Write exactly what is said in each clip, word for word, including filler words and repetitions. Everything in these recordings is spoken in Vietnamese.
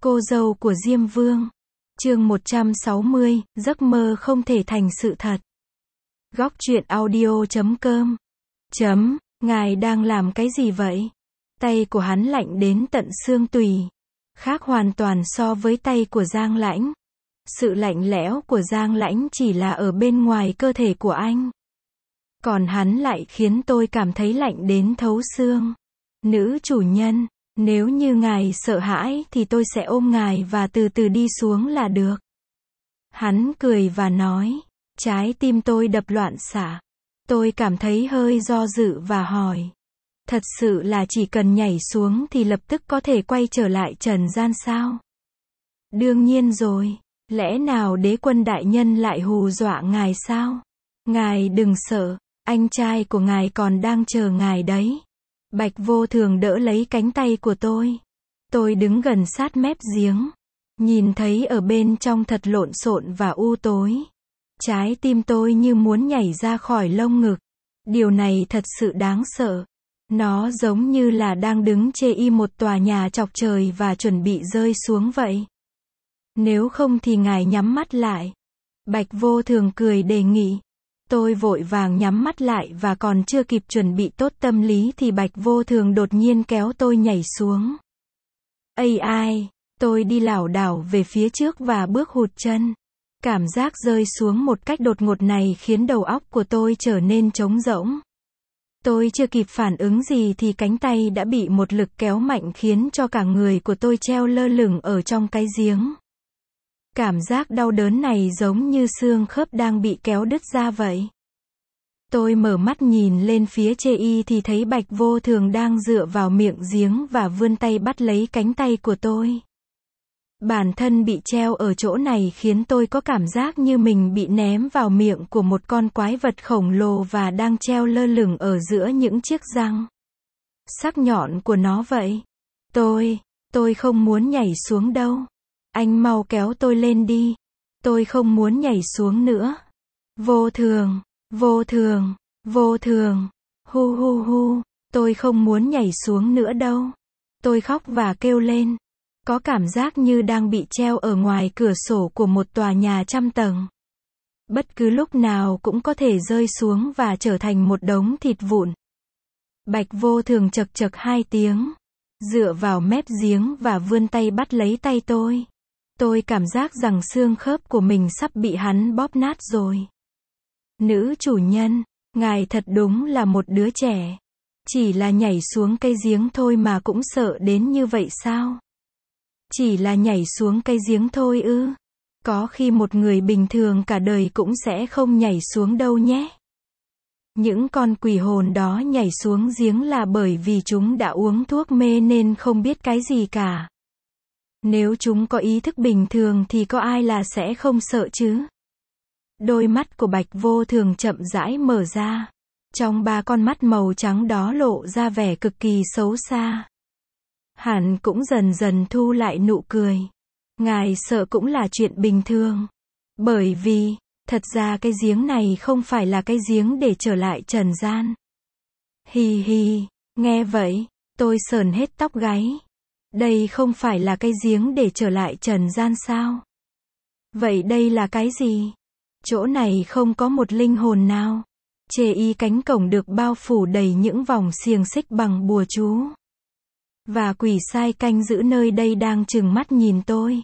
Cô dâu của Diêm Vương. Chương một trăm sáu mươi, giấc mơ không thể thành sự thật. Góc truyện audio chấm com. Chấm, ngài đang làm cái gì vậy? Tay của hắn lạnh đến tận xương tủy. Khác hoàn toàn so với tay của Giang Lãnh. Sự lạnh lẽo của Giang Lãnh chỉ là ở bên ngoài cơ thể của anh. Còn hắn lại khiến tôi cảm thấy lạnh đến thấu xương. Nữ chủ nhân, nếu như ngài sợ hãi thì tôi sẽ ôm ngài và từ từ đi xuống là được. Hắn cười và nói. Trái tim tôi đập loạn xạ. Tôi cảm thấy hơi do dự và hỏi. Thật sự là chỉ cần nhảy xuống thì lập tức có thể quay trở lại trần gian sao? Đương nhiên rồi. Lẽ nào đế quân đại nhân lại hù dọa ngài sao? Ngài đừng sợ, anh trai của ngài còn đang chờ ngài đấy. Bạch Vô Thường đỡ lấy cánh tay của tôi. Tôi đứng gần sát mép giếng. Nhìn thấy ở bên trong thật lộn xộn và u tối. Trái tim tôi như muốn nhảy ra khỏi lông ngực. Điều này thật sự đáng sợ. Nó giống như là đang đứng chê y một tòa nhà chọc trời và chuẩn bị rơi xuống vậy. Nếu không thì ngài nhắm mắt lại. Bạch Vô Thường cười đề nghị. Tôi vội vàng nhắm mắt lại và còn chưa kịp chuẩn bị tốt tâm lý thì Bạch Vô Thường đột nhiên kéo tôi nhảy xuống. Ây ai, tôi đi lảo đảo về phía trước và bước hụt chân. Cảm giác rơi xuống một cách đột ngột này khiến đầu óc của tôi trở nên trống rỗng. Tôi chưa kịp phản ứng gì thì cánh tay đã bị một lực kéo mạnh khiến cho cả người của tôi treo lơ lửng ở trong cái giếng. Cảm giác đau đớn này giống như xương khớp đang bị kéo đứt ra vậy. Tôi mở mắt nhìn lên phía chê y thì thấy Bạch Vô Thường đang dựa vào miệng giếng và vươn tay bắt lấy cánh tay của tôi. Bản thân bị treo ở chỗ này khiến tôi có cảm giác như mình bị ném vào miệng của một con quái vật khổng lồ và đang treo lơ lửng ở giữa những chiếc răng sắc nhọn của nó vậy. Tôi, tôi không muốn nhảy xuống đâu. Anh mau kéo tôi lên đi. Tôi không muốn nhảy xuống nữa. Vô Thường, Vô Thường, Vô Thường. Hu hu hu, tôi không muốn nhảy xuống nữa đâu. Tôi khóc và kêu lên. Có cảm giác như đang bị treo ở ngoài cửa sổ của một tòa nhà trăm tầng. Bất cứ lúc nào cũng có thể rơi xuống và trở thành một đống thịt vụn. Bạch Vô Thường chậc chậc hai tiếng. Dựa vào mép giếng và vươn tay bắt lấy tay tôi. Tôi cảm giác rằng xương khớp của mình sắp bị hắn bóp nát rồi. Nữ chủ nhân, ngài thật đúng là một đứa trẻ. Chỉ là nhảy xuống cái giếng thôi mà cũng sợ đến như vậy sao? Chỉ là nhảy xuống cái giếng thôi ư? Có khi một người bình thường cả đời cũng sẽ không nhảy xuống đâu nhé. Những con quỷ hồn đó nhảy xuống giếng là bởi vì chúng đã uống thuốc mê nên không biết cái gì cả. Nếu chúng có ý thức bình thường thì có ai là sẽ không sợ chứ? Đôi mắt của Bạch Vô Thường chậm rãi mở ra. Trong ba con mắt màu trắng đó lộ ra vẻ cực kỳ xấu xa. Hắn cũng dần dần thu lại nụ cười. Ngài sợ cũng là chuyện bình thường. Bởi vì, thật ra cái giếng này không phải là cái giếng để trở lại trần gian. Hi hi, nghe vậy, tôi sờn hết tóc gáy. Đây không phải là cái giếng để trở lại trần gian sao? Vậy đây là cái gì? Chỗ này không có một linh hồn nào. Chê y cánh cổng được bao phủ đầy những vòng xiềng xích bằng bùa chú. Và quỷ sai canh giữ nơi đây đang trừng mắt nhìn tôi.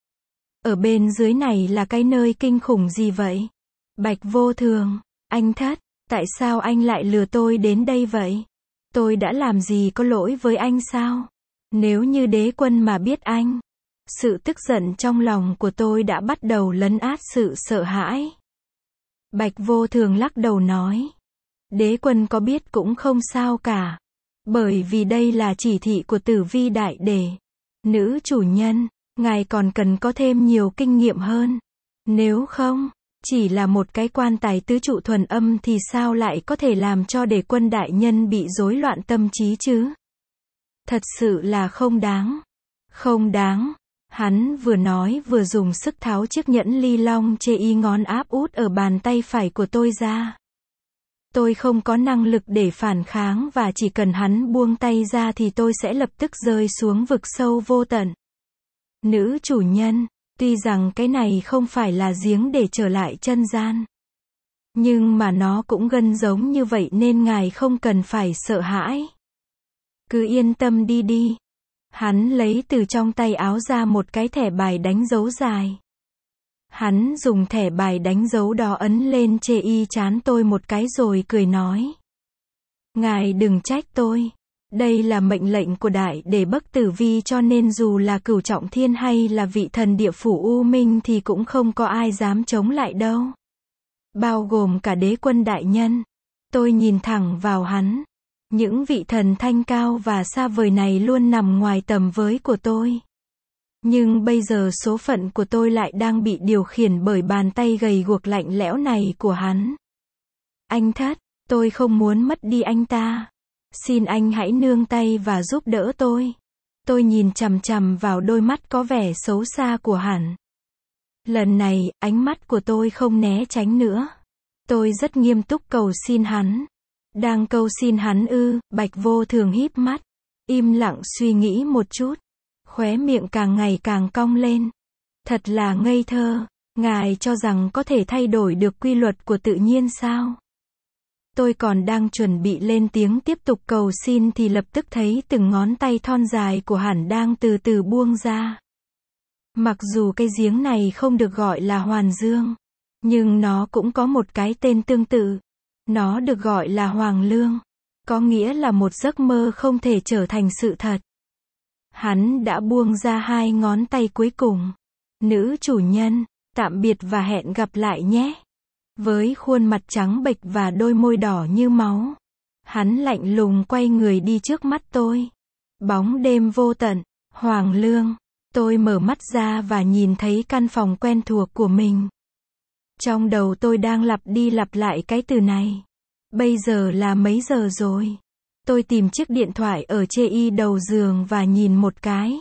Ở bên dưới này là cái nơi kinh khủng gì vậy? Bạch Vô Thường, anh thất, tại sao anh lại lừa tôi đến đây vậy? Tôi đã làm gì có lỗi với anh sao? Nếu như đế quân mà biết anh. Sự tức giận trong lòng của tôi đã bắt đầu lấn át sự sợ hãi. Bạch Vô Thường lắc đầu nói. Đế quân có biết cũng không sao cả. Bởi vì đây là chỉ thị của Tử Vi Đại Đế. Nữ chủ nhân, ngài còn cần có thêm nhiều kinh nghiệm hơn. Nếu không, chỉ là một cái quan tài tứ trụ thuần âm thì sao lại có thể làm cho đế quân đại nhân bị rối loạn tâm trí chứ? Thật sự là không đáng. Không đáng. Hắn vừa nói vừa dùng sức tháo chiếc nhẫn ly long chê y ngón áp út ở bàn tay phải của tôi ra. Tôi không có năng lực để phản kháng và chỉ cần hắn buông tay ra thì tôi sẽ lập tức rơi xuống vực sâu vô tận. Nữ chủ nhân, tuy rằng cái này không phải là giếng để trở lại chân gian. Nhưng mà nó cũng gần giống như vậy nên ngài không cần phải sợ hãi. Cứ yên tâm đi đi. Hắn lấy từ trong tay áo ra một cái thẻ bài đánh dấu dài. Hắn dùng thẻ bài đánh dấu đó ấn lên chê y chán tôi một cái rồi cười nói. Ngài đừng trách tôi. Đây là mệnh lệnh của Đại Đế Bất Tử Vi cho nên dù là Cửu Trọng Thiên hay là vị thần địa phủ U Minh thì cũng không có ai dám chống lại đâu. Bao gồm cả đế quân đại nhân. Tôi nhìn thẳng vào hắn. Những vị thần thanh cao và xa vời này luôn nằm ngoài tầm với của tôi. Nhưng bây giờ số phận của tôi lại đang bị điều khiển bởi bàn tay gầy guộc lạnh lẽo này của hắn. Anh Thất, tôi không muốn mất đi anh ta. Xin anh hãy nương tay và giúp đỡ tôi. Tôi nhìn chằm chằm vào đôi mắt có vẻ xấu xa của hắn. Lần này, ánh mắt của tôi không né tránh nữa. Tôi rất nghiêm túc cầu xin hắn. Đang cầu xin hắn ư, Bạch Vô Thường híp mắt. Im lặng suy nghĩ một chút. Khóe miệng càng ngày càng cong lên. Thật là ngây thơ. Ngài cho rằng có thể thay đổi được quy luật của tự nhiên sao? Tôi còn đang chuẩn bị lên tiếng tiếp tục cầu xin thì lập tức thấy từng ngón tay thon dài của hắn đang từ từ buông ra. Mặc dù cái giếng này không được gọi là Hoàn Dương, nhưng nó cũng có một cái tên tương tự. Nó được gọi là Hoàng Lương, có nghĩa là một giấc mơ không thể trở thành sự thật. Hắn đã buông ra hai ngón tay cuối cùng. Nữ chủ nhân, tạm biệt và hẹn gặp lại nhé. Với khuôn mặt trắng bệch và đôi môi đỏ như máu, hắn lạnh lùng quay người đi trước mắt tôi. Bóng đêm vô tận, Hoàng Lương. Tôi mở mắt ra và nhìn thấy căn phòng quen thuộc của mình. Trong đầu tôi đang lặp đi lặp lại cái từ này. Bây giờ là mấy giờ rồi? Tôi tìm chiếc điện thoại ở chê y đầu giường và nhìn một cái.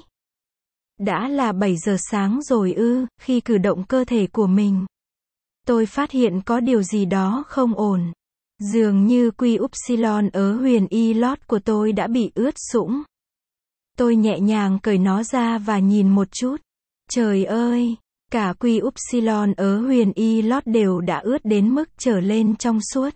Đã là bảy giờ sáng rồi ư, khi cử động cơ thể của mình. Tôi phát hiện có điều gì đó không ổn. Dường như quy upsilon ở huyền y lót của tôi đã bị ướt sũng. Tôi nhẹ nhàng cởi nó ra và nhìn một chút. Trời ơi, cả quy upsilon ở huyền y lót đều đã ướt đến mức trở lên trong suốt.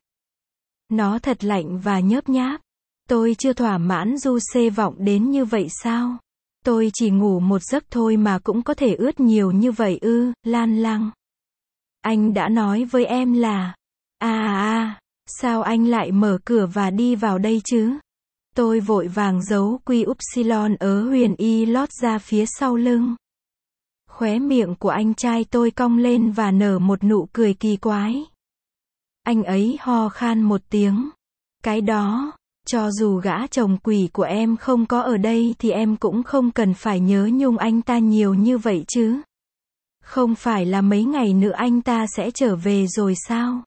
Nó thật lạnh và nhớp nháp. Tôi chưa thỏa mãn du xê vọng đến như vậy sao? Tôi chỉ ngủ một giấc thôi mà cũng có thể ướt nhiều như vậy ư, Lan Lăng. Anh đã nói với em là, à à, sao anh lại mở cửa và đi vào đây chứ? Tôi vội vàng giấu quy upsilon ở huyền y lót ra phía sau lưng. Khóe miệng của anh trai tôi cong lên và nở một nụ cười kỳ quái. Anh ấy ho khan một tiếng. Cái đó, cho dù gã chồng quỷ của em không có ở đây thì em cũng không cần phải nhớ nhung anh ta nhiều như vậy chứ. Không phải là mấy ngày nữa anh ta sẽ trở về rồi sao?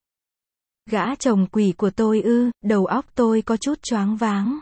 Gã chồng quỷ của tôi ư, đầu óc tôi có chút choáng váng.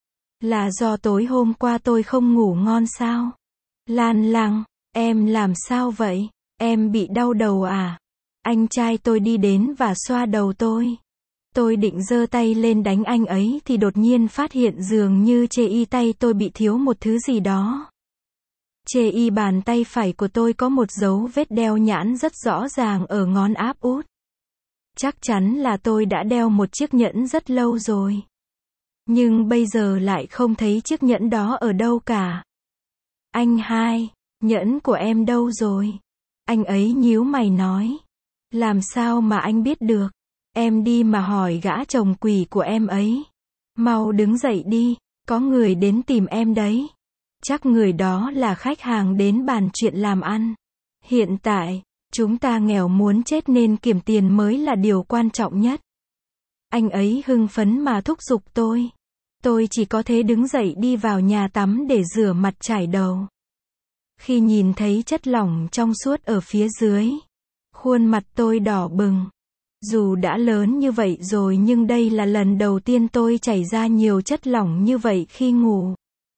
Là do tối hôm qua tôi không ngủ ngon sao? Lan Lăng, em làm sao vậy? Em bị đau đầu à? Anh trai tôi đi đến và xoa đầu tôi. Tôi định giơ tay lên đánh anh ấy thì đột nhiên phát hiện dường như chê y tay tôi bị thiếu một thứ gì đó. Chê y bàn tay phải của tôi có một dấu vết đeo nhãn rất rõ ràng ở ngón áp út. Chắc chắn là tôi đã đeo một chiếc nhẫn rất lâu rồi. Nhưng bây giờ lại không thấy chiếc nhẫn đó ở đâu cả. Anh hai, nhẫn của em đâu rồi? Anh ấy nhíu mày nói. Làm sao mà anh biết được? Em đi mà hỏi gã chồng quỷ của em ấy. Mau đứng dậy đi, có người đến tìm em đấy. Chắc người đó là khách hàng đến bàn chuyện làm ăn. Hiện tại, chúng ta nghèo muốn chết nên kiếm tiền mới là điều quan trọng nhất. Anh ấy hưng phấn mà thúc giục tôi. Tôi chỉ có thể đứng dậy đi vào nhà tắm để rửa mặt chải đầu. Khi nhìn thấy chất lỏng trong suốt ở phía dưới, khuôn mặt tôi đỏ bừng. Dù đã lớn như vậy rồi nhưng đây là lần đầu tiên tôi chảy ra nhiều chất lỏng như vậy khi ngủ.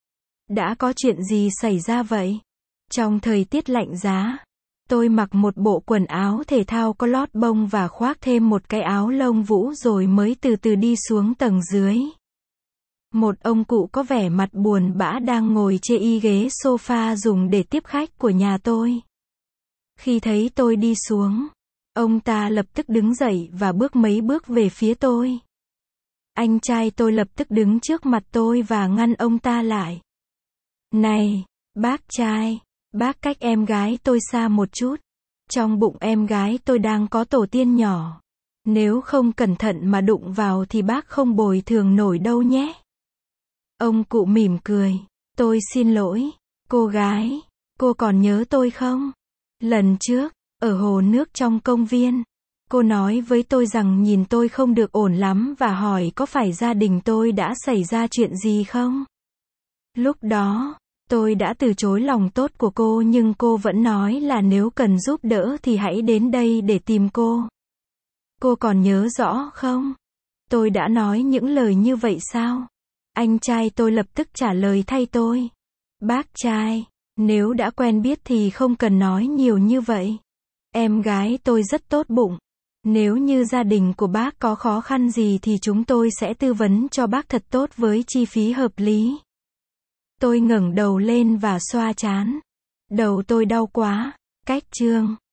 Đã có chuyện gì xảy ra vậy? Trong thời tiết lạnh giá, tôi mặc một bộ quần áo thể thao có lót bông và khoác thêm một cái áo lông vũ rồi mới từ từ đi xuống tầng dưới. Một ông cụ có vẻ mặt buồn bã đang ngồi trên y ghế sofa dùng để tiếp khách của nhà tôi. Khi thấy tôi đi xuống, ông ta lập tức đứng dậy và bước mấy bước về phía tôi. Anh trai tôi lập tức đứng trước mặt tôi và ngăn ông ta lại. Này, bác trai, bác cách em gái tôi xa một chút. Trong bụng em gái tôi đang có tổ tiên nhỏ. Nếu không cẩn thận mà đụng vào thì bác không bồi thường nổi đâu nhé. Ông cụ mỉm cười. Tôi xin lỗi, cô gái, cô còn nhớ tôi không? Lần trước, ở hồ nước trong công viên, cô nói với tôi rằng nhìn tôi không được ổn lắm và hỏi có phải gia đình tôi đã xảy ra chuyện gì không? Lúc đó, tôi đã từ chối lòng tốt của cô nhưng cô vẫn nói là nếu cần giúp đỡ thì hãy đến đây để tìm cô. Cô còn nhớ rõ không? Tôi đã nói những lời như vậy sao? Anh trai tôi lập tức trả lời thay tôi. Bác trai, nếu đã quen biết thì không cần nói nhiều như vậy. Em gái tôi rất tốt bụng. Nếu như gia đình của bác có khó khăn gì thì chúng tôi sẽ tư vấn cho bác thật tốt với chi phí hợp lý. Tôi ngẩng đầu lên và xoa trán. Đầu tôi đau quá. Cách chương